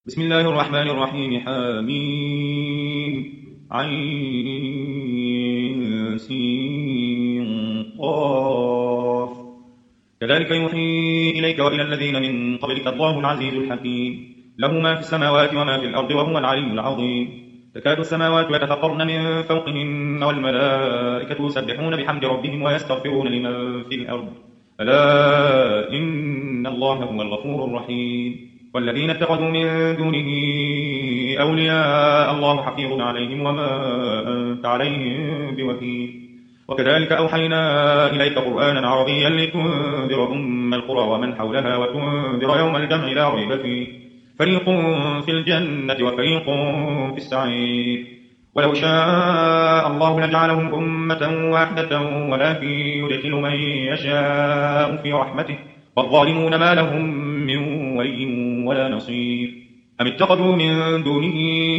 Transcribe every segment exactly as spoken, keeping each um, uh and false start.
بسم الله الرحمن الرحيم. حميم عين سين قاف. كذلك يوحي إليك وإلى الذين من قبلك الله العزيز الحكيم، له ما في السماوات وما في الأرض وهو العلي العظيم. تكاد السماوات يتفطرن من فوقهن والملائكة يسبحون بحمد ربهم ويستغفرون لمن في الأرض، ألا إن الله هو الغفور الرحيم. والذين اتخذوا من دونه أولياء الله حفيظ عليهم وما أنت عليهم بوكيل. وكذلك أوحينا إليك قرآنا عربيا لتنذر أم القرى ومن حولها وتنذر يوم الجمع لا ريب فيه، فريق في الجنة وفريق في السعير. ولو شاء الله لجعلهم أمة واحدة ولكن يدخل من يشاء في رحمته، والظالمون ما لهم من ولي ولا نصير. أم اتخذوا من دونه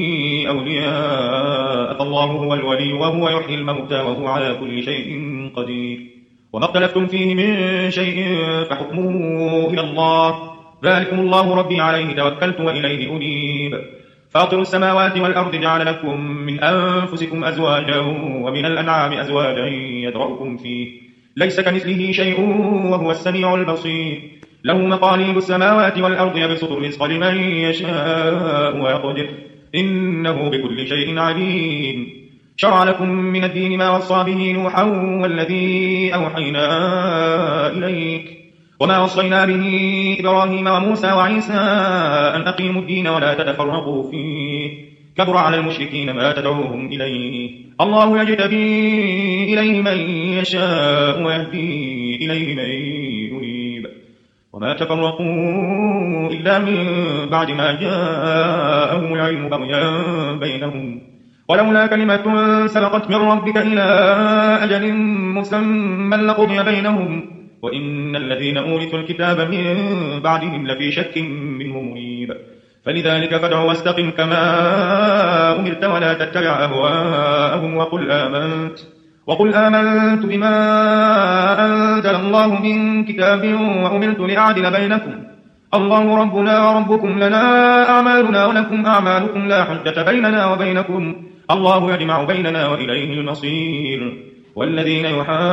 أولياء فالله هو الولي وهو يحيي الموتى وهو على كل شيء قدير. وما اختلفتم فيه من شيء فحكمه إلى الله، ذلكم الله ربي عليه توكلت وإليه أنيب. فاطر السماوات والأرض جعل لكم من أنفسكم أزواجا ومن الأنعام أزواجا يدرأكم فيه، ليس كمثله شيء وهو السميع البصير. له مقاليد السماوات والأرض يبسط الرزق لمن يشاء ويقدر، إنه بكل شيء عليم. شرع لكم من الدين ما وصى به نوحا والذي أوحينا إليك وما وصينا به إبراهيم وموسى وعيسى أن أقيموا الدين ولا تتفرقوا فيه، كبر على المشركين ما تدعوهم إليه. الله يجتبي إليه من يشاء ويهدي إليه من يريب. وما تفرقوا إلا من بعد ما جاءهم العلم بغيا بينهم، ولولا كلمة سبقت من ربك إلى أجل مسمى لقضي بينهم، وإن الذين أورثوا الكتاب من بعدهم لفي شك منه مريب. فلذلك فادع واستقم كما أمرت ولا تتبع أهواءهم وقل آمنت وقل آمنت بما أنزل الله من كتاب وأمرت لأعدل بينكم، الله ربنا وربكم لنا أعمالنا ولكم أعمالكم لا حجة بيننا وبينكم، الله يجمع بيننا وإليه المصير. والذين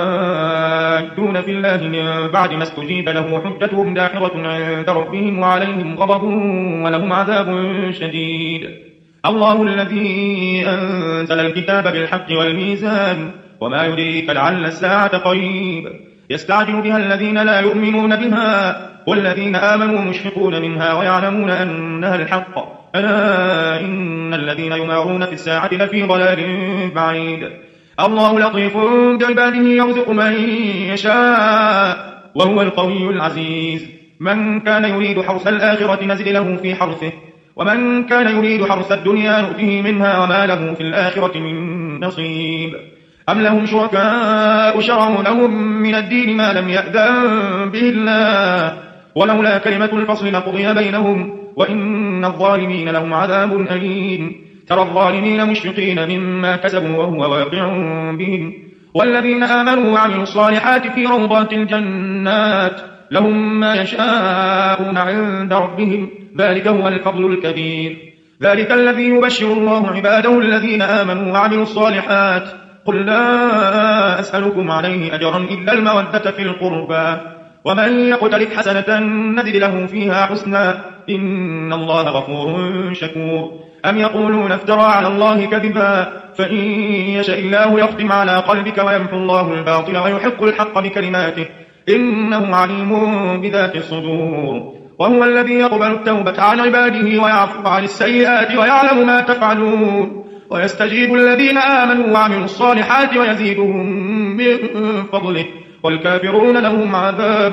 يحاجون في الله من بعد ما استجيب له حجتهم داحرة عند ربهم وعليهم غضب ولهم عذاب شديد. الله الذي أنزل الكتاب بالحق والميزان، وما يدريك لعل الساعة قريب. يستعجل بها الذين لا يؤمنون بها والذين آمنوا مشفقون منها ويعلمون أنها الحق، ألا إن الذين يمارون في الساعة لفي ضلال بعيد. الله لطيف بعباده يرزق من يشاء وهو القوي العزيز. من كان يريد حرث الآخرة نزد له في حرثه، ومن كان يريد حرث الدنيا نؤته منها وما له في الآخرة من نصيب. أم لهم شركاء شرعوا لهم من الدين ما لم يأذن به الله، ولولا كلمة الفصل لقضي بينهم وإن الظالمين لهم عذاب أليم. ترى الظالمين مشفقين مما كسبوا وهو واقع بهم، والذين آمنوا وعملوا الصالحات في روضات الجنات لهم ما يشاءون عند ربهم، ذلك هو الفضل الكبير. ذلك الذي يبشر الله عباده الذين آمنوا وعملوا الصالحات. قل لا أسألكم عليه أجرا إلا المودة في القربى، ومن يقترف حسنة نزد له فيها حسنا، إن الله غفور شكور. أم يقولون افترى على الله كذبا، فإن يشاء الله يختم على قلبك ويمحو الله الباطل ويحق الحق بكلماته، إنه عليم بذات الصدور. وهو الذي يقبل التوبة عن عباده ويعفو عن السيئات ويعلم ما تفعلون، ويستجيب الذين آمنوا وعملوا الصالحات ويزيدهم من فضله، والكافرون لهم عذاب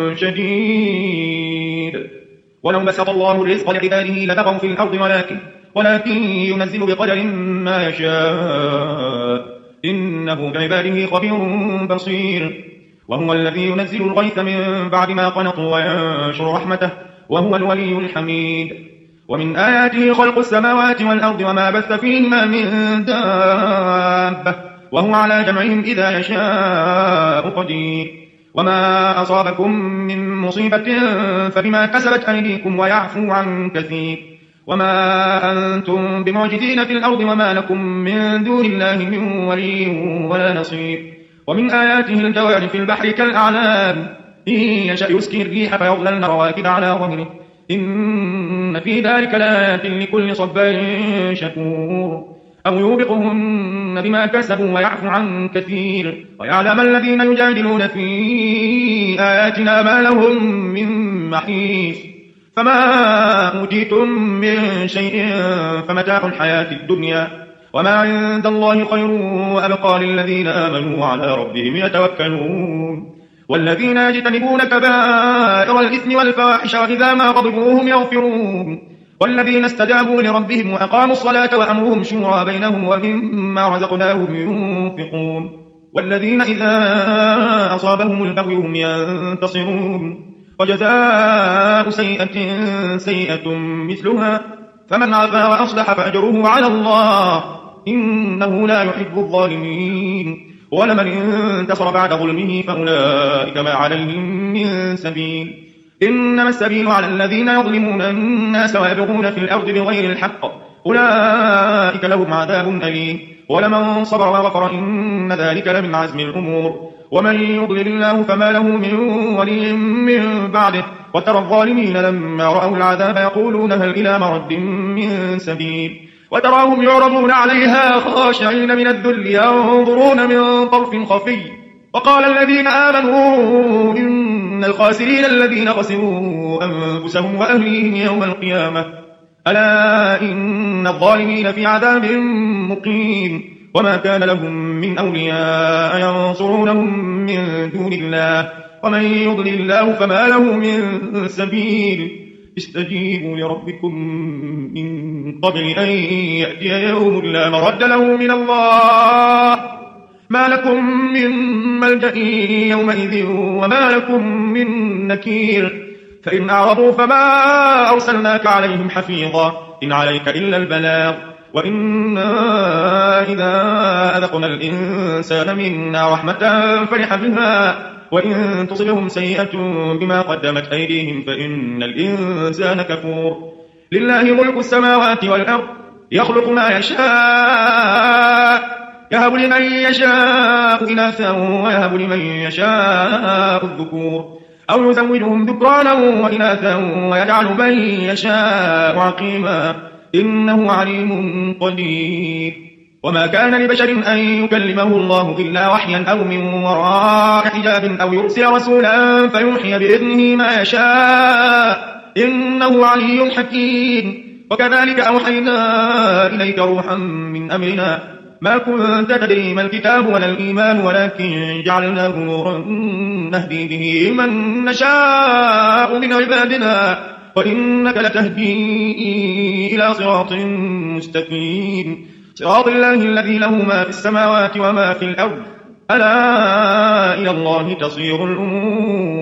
شديد. ولو بسط الله الرزق لعباده لبغوا في الأرض ولكن ولكن ينزل بقدر ما يشاء، إنه بعباده خبير بصير. وهو الذي ينزل الغيث من بعد ما قنطوا وينشر رحمته، وهو الولي الحميد. ومن آياته خلق السماوات والأرض وما بث فيهما من دابة، وهو على جمعهم إذا يشاء قدير. وما أصابكم من مصيبة فبما كسبت أيديكم ويعفو عن كثير. وما أنتم بمعجزين في الأرض وما لكم من دون الله من ولي ولا نصير. ومن آياته الجوار في البحر كالأعلام إن يشأ يسكن الريح فيظللن رواكد على ظهره إن في ذلك لآيات لكل صبار شكور. أو يوبقهن بما كسبوا ويعفو عن كثير ويعلم الذين يجادلون في آياتنا ما لهم من محيص. فما أوتيتم من شيء فمتاع الحياة الدنيا وما عند الله خير وأبقى للذين آمنوا وعلى ربهم يتوكلون. والذين يجتنبون كبائر الإثم والفواحش وإذا ما غضبوا هم يغفرون. والذين استجابوا لربهم وأقاموا الصلاة وأمرهم شورى بينهم ومما رزقناهم ينفقون. والذين إذا أصابهم البغي هم ينتصرون. وجزاء سيئة سيئة مثلها فمن عفا وأصلح فأجره على الله إنه لا يحب الظالمين. ولمن انتصر بعد ظلمه فأولئك ما عليهم من سبيل إنما السبيل على الذين يظلمون الناس ويبغون في الأرض بغير الحق أولئك لهم عذاب أليم. ولمن صبر وغفر إن ذلك لمن عزم الأمور. ومن يضلل الله فما له من ولي من بعده. وترى الظالمين لما رأوا العذاب يقولون هل إلى مرد من سبيل وتراهم يعرضون عليها خاشعين من الذل ينظرون من طرف خفي. وقال الذين آمنوا إن الخاسرين الذين خسروا أنفسهم وأهليهم يوم القيامة ألا إن الظالمين في عذاب مقيم. وما كان لهم من أولياء ينصرونهم من دون الله ومن يضلل الله فما له من سبيل. استجيبوا لربكم من قبل أن يأتي يوم لا مرد له من الله ما لكم من ملجأ يومئذ وما لكم من نكير. فإن أعرضوا فما أرسلناك عليهم حفيظا إن عليك إلا البلاغ. وإنا إذا أذقنا الإنسان منا رحمة فرح بها وإن تصبهم سيئة بما قدمت أيديهم فإن الإنسان كفور. لله ملك السماوات والأرض يخلق ما يشاء يهب لمن يشاء إناثا ويهب لمن يشاء الذكور أو يزوجهم ذكرانا وإناثا ويجعل من يشاء عقيما إنه عليم قدير. وما كان لبشر أن يكلمه الله إلا وحيا أو من وراء حجاب أو يرسل رسولا فيوحي بإذنه ما يشاء إنه علي حكيم. وكذلك أوحينا إليك روحا من أمرنا ما كنت تدري ما الكتاب ولا الإيمان ولكن جعلناه نورا نهدي به من نشاء من عبادنا وإنك لتهدي إلى صراط مستقيم صراط الله الذي له ما في السماوات وما في الأرض ألا إلى الله تصير الأمور.